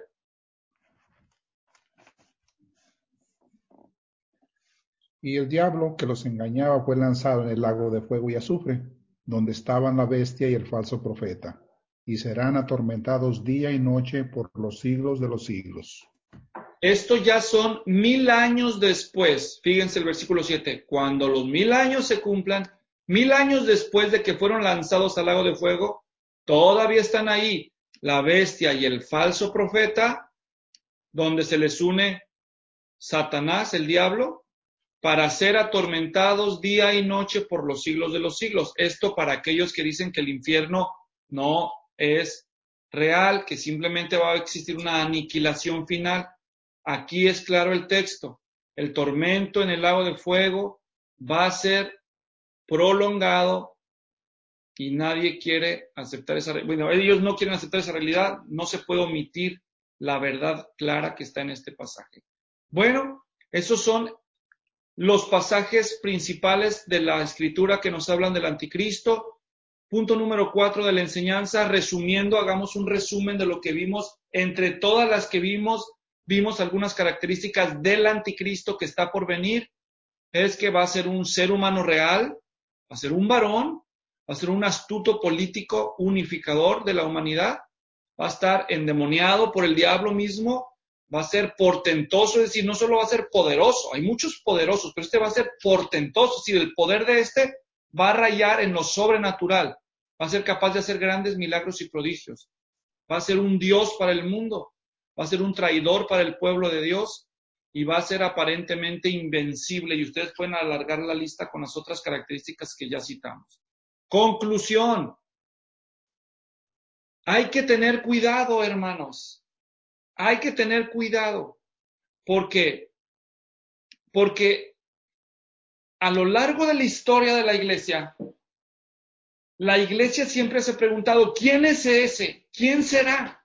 Y el diablo que los engañaba fue lanzado en el lago de fuego y azufre, donde estaban la bestia y el falso profeta, y serán atormentados día y noche por los siglos de los siglos. Esto ya son mil años después. Fíjense el versículo siete. Cuando los mil años se cumplan, mil años después de que fueron lanzados al lago de fuego, todavía están ahí la bestia y el falso profeta, donde se les une Satanás, el diablo, para ser atormentados día y noche por los siglos de los siglos. Esto para aquellos que dicen que el infierno no es real, que simplemente va a existir una aniquilación final. Aquí es claro el texto. El tormento en el lago de fuego va a ser prolongado y nadie quiere aceptar esa realidad. Bueno, ellos no quieren aceptar esa realidad. No se puede omitir la verdad clara que está en este pasaje. Bueno, esos son los pasajes principales de la escritura que nos hablan del anticristo. Punto número cuatro de la enseñanza, resumiendo, hagamos un resumen de lo que vimos entre todas las que vimos vimos algunas características del anticristo que está por venir. Es que va a ser un ser humano real, va a ser un varón, va a ser un astuto político unificador de la humanidad, va a estar endemoniado por el diablo mismo, va a ser portentoso, es decir, no solo va a ser poderoso, hay muchos poderosos, pero este va a ser portentoso, es decir, el poder de este va a rayar en lo sobrenatural, va a ser capaz de hacer grandes milagros y prodigios, va a ser un Dios para el mundo, va a ser un traidor para el pueblo de Dios y va a ser aparentemente invencible, y ustedes pueden alargar la lista con las otras características que ya citamos. Conclusión. Hay que tener cuidado, hermanos. Hay que tener cuidado. ¿Por qué? Porque a lo largo de la historia de la iglesia, la iglesia siempre se ha preguntado, ¿quién es ese? ¿Quién será?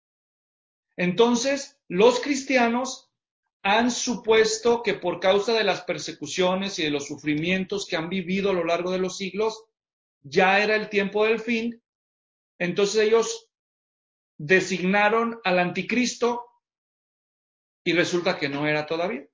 Entonces, los cristianos han supuesto que por causa de las persecuciones y de los sufrimientos que han vivido a lo largo de los siglos, ya era el tiempo del fin. Entonces ellos designaron al anticristo y resulta que no era todavía.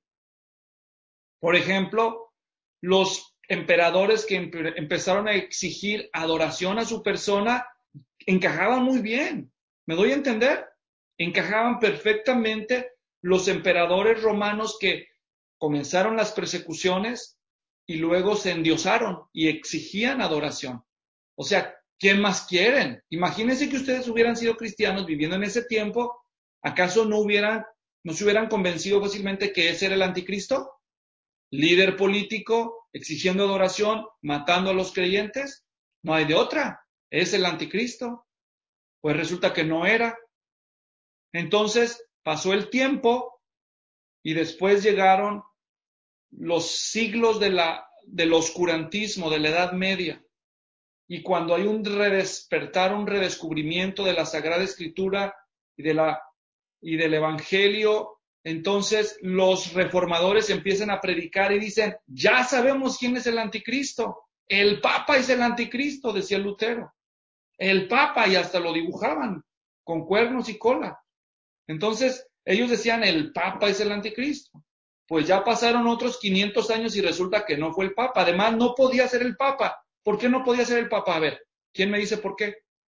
Por ejemplo, los emperadores que empe- empezaron a exigir adoración a su persona encajaban muy bien. ¿Me doy a entender? Encajaban perfectamente los emperadores romanos que comenzaron las persecuciones y luego se endiosaron y exigían adoración. O sea, ¿quién más quieren? Imagínense que ustedes hubieran sido cristianos viviendo en ese tiempo, ¿acaso no hubieran, no se hubieran convencido fácilmente que ese era el anticristo? Líder político, exigiendo adoración, matando a los creyentes. No hay de otra, es el anticristo. Pues resulta que no era. Entonces pasó el tiempo y después llegaron los siglos de la, del oscurantismo, de la Edad Media. Y cuando hay un redespertar, un redescubrimiento de la Sagrada Escritura y, de la, y del Evangelio, entonces los reformadores empiezan a predicar y dicen, ya sabemos quién es el anticristo. El Papa es el anticristo, decía Lutero. El Papa, y hasta lo dibujaban con cuernos y cola. Entonces ellos decían, el Papa es el anticristo. Pues ya pasaron otros quinientos años y resulta que no fue el Papa. Además, no podía ser el Papa. ¿Por qué no podía ser el Papa? A ver, ¿quién me dice por qué?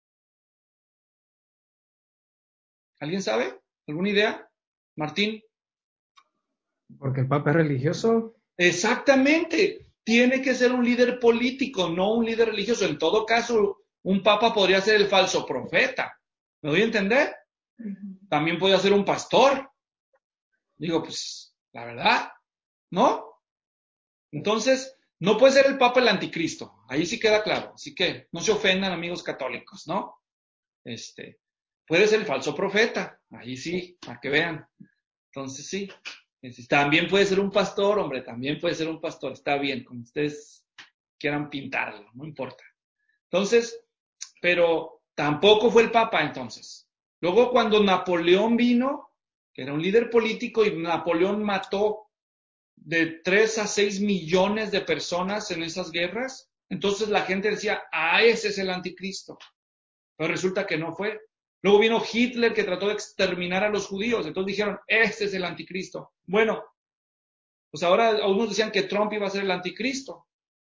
¿Alguien sabe? ¿Alguna idea? Martín. Porque el Papa es religioso. Exactamente. Tiene que ser un líder político, no un líder religioso. En todo caso, un Papa podría ser el falso profeta. ¿Me doy a entender? También podría ser un pastor. Digo, pues, la verdad, ¿no? Entonces, no puede ser el Papa el anticristo. Ahí sí queda claro. Así que no se ofendan, amigos católicos, ¿no? Este, puede ser el falso profeta. Ahí sí, para que vean. Entonces, sí. También puede ser un pastor, hombre, también puede ser un pastor. Está bien, como ustedes quieran pintarlo, no importa. Entonces, pero tampoco fue el Papa entonces. Luego, cuando Napoleón vino, que era un líder político, y Napoleón mató de tres a seis millones de personas en esas guerras, entonces la gente decía, ah, ese es el anticristo. Pero resulta que no fue. Luego vino Hitler, que trató de exterminar a los judíos, entonces dijeron, este es el anticristo. Bueno, pues ahora algunos decían que Trump iba a ser el anticristo.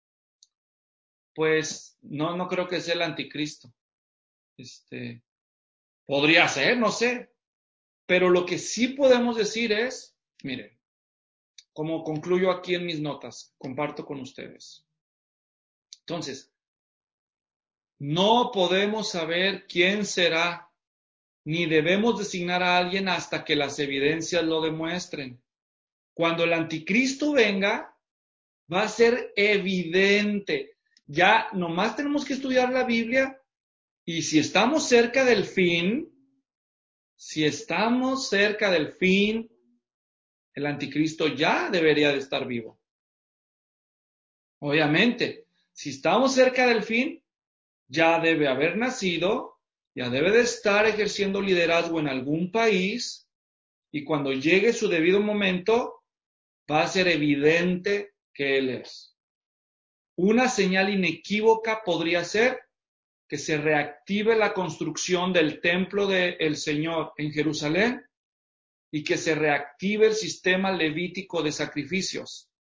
Pues no, no creo que sea el anticristo. Este, podría ser, no sé. Pero lo que sí podemos decir es, miren, como concluyo aquí en mis notas, comparto con ustedes. Entonces, no podemos saber quién será, ni debemos designar a alguien hasta que las evidencias lo demuestren. Cuando el anticristo venga, va a ser evidente. Ya nomás tenemos que estudiar la Biblia y si estamos cerca del fin, si estamos cerca del fin, el anticristo ya debería de estar vivo. Obviamente, si estamos cerca del fin, ya debe haber nacido, ya debe de estar ejerciendo liderazgo en algún país y cuando llegue su debido momento, va a ser evidente que él es. Una señal inequívoca podría ser que se reactive la construcción del templo del Señor en Jerusalén y que se reactive el sistema levítico de sacrificios.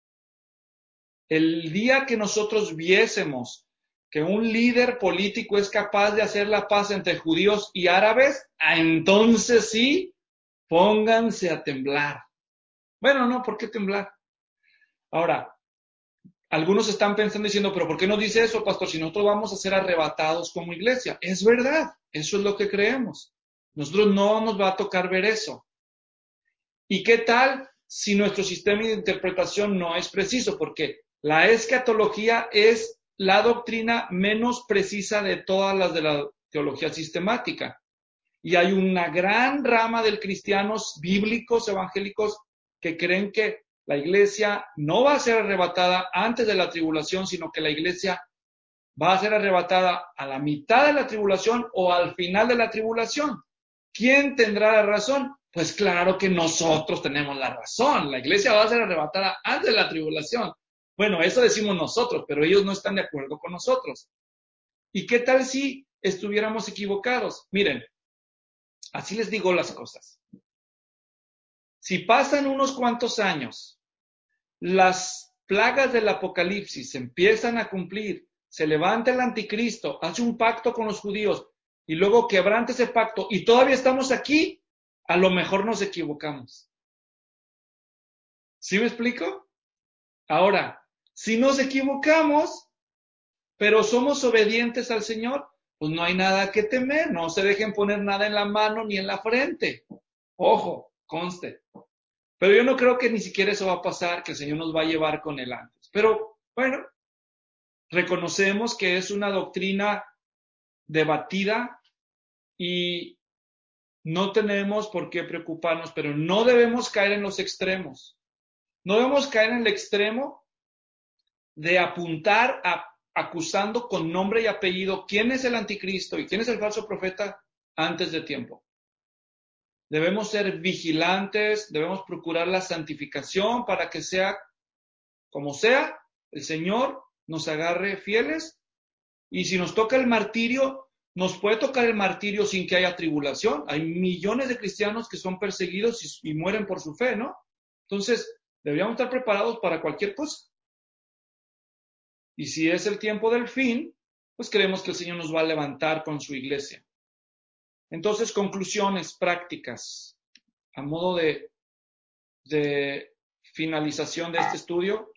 El día que nosotros viésemos que un líder político es capaz de hacer la paz entre judíos y árabes, entonces sí, pónganse a temblar. Bueno, no, ¿por qué temblar? Ahora, algunos están pensando diciendo, pero ¿por qué no dice eso, pastor? Si nosotros vamos a ser arrebatados como iglesia. Es verdad, eso es lo que creemos. Nosotros no nos va a tocar ver eso. ¿Y qué tal si nuestro sistema de interpretación no es preciso? Porque la escatología es la doctrina menos precisa de todas las de la teología sistemática. Y hay una gran rama de cristianos bíblicos, evangélicos, que creen que la iglesia no va a ser arrebatada antes de la tribulación, sino que la iglesia va a ser arrebatada a la mitad de la tribulación o al final de la tribulación. ¿Quién tendrá la razón? Pues claro que nosotros tenemos la razón. La iglesia va a ser arrebatada antes de la tribulación. Bueno, eso decimos nosotros, pero ellos no están de acuerdo con nosotros. ¿Y qué tal si estuviéramos equivocados? Miren, así les digo las cosas. Si pasan unos cuantos años, las plagas del Apocalipsis se empiezan a cumplir, se levanta el anticristo, hace un pacto con los judíos y luego quebranta ese pacto y todavía estamos aquí, a lo mejor nos equivocamos. ¿Sí me explico? Ahora, si nos equivocamos, pero somos obedientes al Señor, pues no hay nada que temer, no se dejen poner nada en la mano ni en la frente. Ojo, conste. Pero yo no creo que ni siquiera eso va a pasar, que el Señor nos va a llevar con él antes. Pero bueno, reconocemos que es una doctrina debatida y no tenemos por qué preocuparnos, pero no debemos caer en los extremos. No debemos caer en el extremo de apuntar a, acusando con nombre y apellido quién es el anticristo y quién es el falso profeta antes de tiempo. Debemos ser vigilantes, debemos procurar la santificación para que sea como sea, el Señor nos agarre fieles y si nos toca el martirio, nos puede tocar el martirio sin que haya tribulación. Hay millones de cristianos que son perseguidos y, y mueren por su fe, ¿no? Entonces, deberíamos estar preparados para cualquier cosa. Y si es el tiempo del fin, pues creemos que el Señor nos va a levantar con su iglesia. Entonces, conclusiones prácticas a modo de, de finalización de este estudio.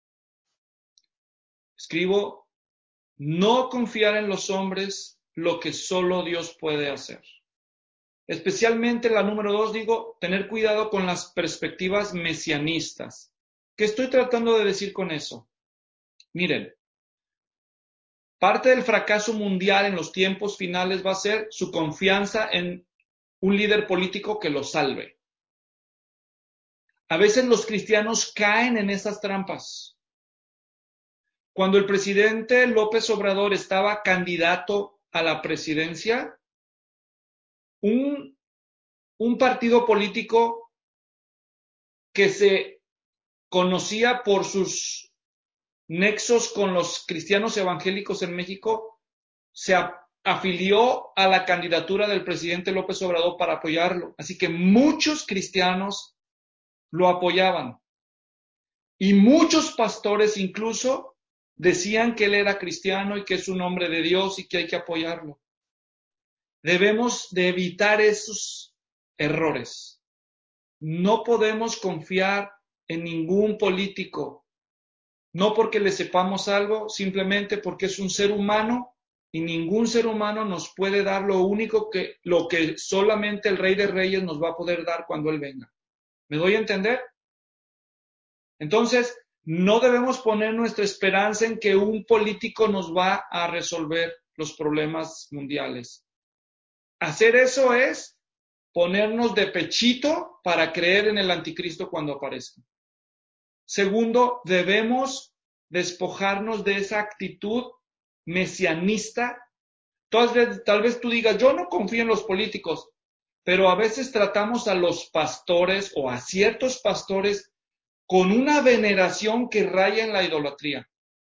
Escribo, no confiar en los hombres lo que solo Dios puede hacer. Especialmente la número dos, digo, tener cuidado con las perspectivas mesianistas. ¿Qué estoy tratando de decir con eso? Miren, parte del fracaso mundial en los tiempos finales va a ser su confianza en un líder político que lo salve. A veces los cristianos caen en esas trampas. Cuando el presidente López Obrador estaba candidato a la presidencia, un, un partido político que se conocía por sus nexos con los cristianos evangélicos en México, se afilió a la candidatura del presidente López Obrador para apoyarlo. Así que muchos cristianos lo apoyaban. Y muchos pastores incluso decían que él era cristiano y que es un hombre de Dios y que hay que apoyarlo. Debemos de evitar esos errores. No podemos confiar en ningún político, no porque le sepamos algo, simplemente porque es un ser humano y ningún ser humano nos puede dar lo único que, lo que solamente el Rey de Reyes nos va a poder dar cuando Él venga. ¿Me doy a entender? Entonces, no debemos poner nuestra esperanza en que un político nos va a resolver los problemas mundiales. Hacer eso es ponernos de pechito para creer en el anticristo cuando aparezca. Segundo, debemos despojarnos de esa actitud mesianista. Tal vez, tal vez tú digas, yo no confío en los políticos, pero a veces tratamos a los pastores o a ciertos pastores con una veneración que raya en la idolatría.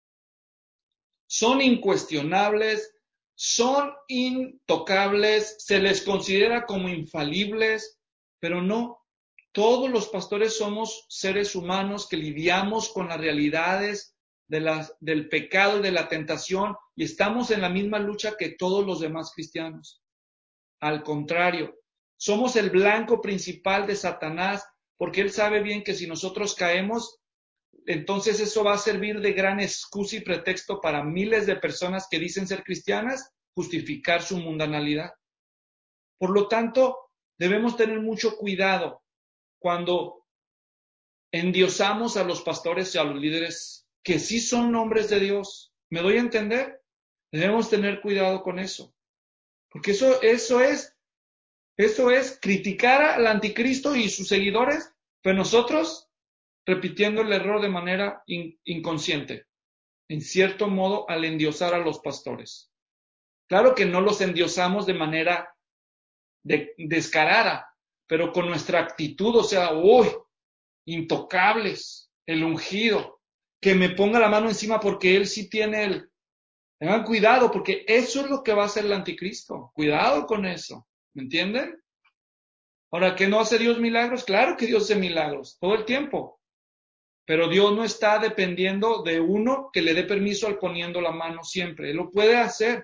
Son incuestionables, son intocables, se les considera como infalibles, Pero no, todos los pastores somos seres humanos que lidiamos con las realidades de la, del pecado y de la tentación y estamos en la misma lucha que todos los demás cristianos. Al contrario, somos el blanco principal de Satanás porque él sabe bien que si nosotros caemos, entonces eso va a servir de gran excusa y pretexto para miles de personas que dicen ser cristianas justificar su mundanalidad. Por lo tanto, debemos tener mucho cuidado cuando endiosamos a los pastores y a los líderes que sí son nombres de Dios. ¿Me doy a entender? Debemos tener cuidado con eso. Porque eso, eso es, eso es criticar al anticristo y sus seguidores, pero nosotros repitiendo el error de manera in, inconsciente, en cierto modo, al endiosar a los pastores. Claro que no los endiosamos de manera de, descarada, pero con nuestra actitud, o sea, uy, intocables, el ungido, que me ponga la mano encima porque él sí tiene el... Tengan cuidado, porque eso es lo que va a hacer el anticristo. Cuidado con eso, ¿me entienden? Ahora, ¿que no hace Dios milagros? Claro que Dios hace milagros, todo el tiempo. Pero Dios no está dependiendo de uno que le dé permiso al poniendo la mano siempre. Él lo puede hacer.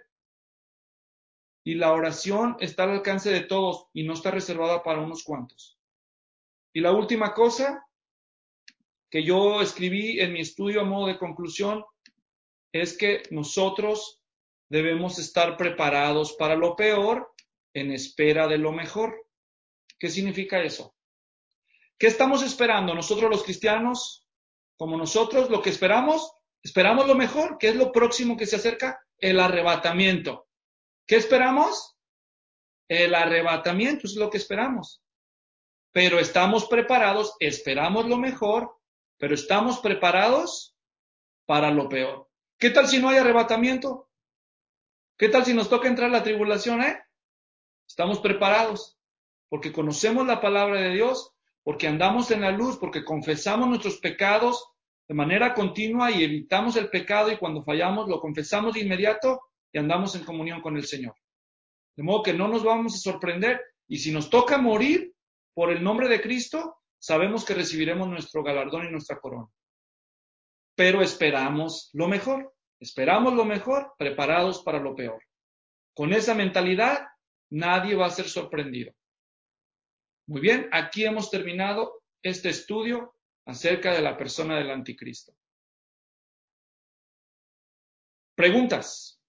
Y la oración está al alcance de todos y no está reservada para unos cuantos. Y la última cosa que yo escribí en mi estudio a modo de conclusión es que nosotros debemos estar preparados para lo peor en espera de lo mejor. ¿Qué significa eso? ¿Qué estamos esperando nosotros los cristianos? Como nosotros lo que esperamos, esperamos lo mejor. ¿Qué es lo próximo que se acerca? El arrebatamiento. ¿Qué esperamos? El arrebatamiento es lo que esperamos. Pero estamos preparados, esperamos lo mejor, pero estamos preparados para lo peor. ¿Qué tal si no hay arrebatamiento? ¿Qué tal si nos toca entrar la tribulación, eh? Estamos preparados, porque conocemos la palabra de Dios, porque andamos en la luz, porque confesamos nuestros pecados de manera continua y evitamos el pecado y cuando fallamos lo confesamos de inmediato y andamos en comunión con el Señor. De modo que no nos vamos a sorprender y si nos toca morir por el nombre de Cristo, sabemos que recibiremos nuestro galardón y nuestra corona. Pero esperamos lo mejor, esperamos lo mejor, preparados para lo peor. Con esa mentalidad, nadie va a ser sorprendido. Muy bien, aquí hemos terminado este estudio acerca de la persona del anticristo. ¿Preguntas?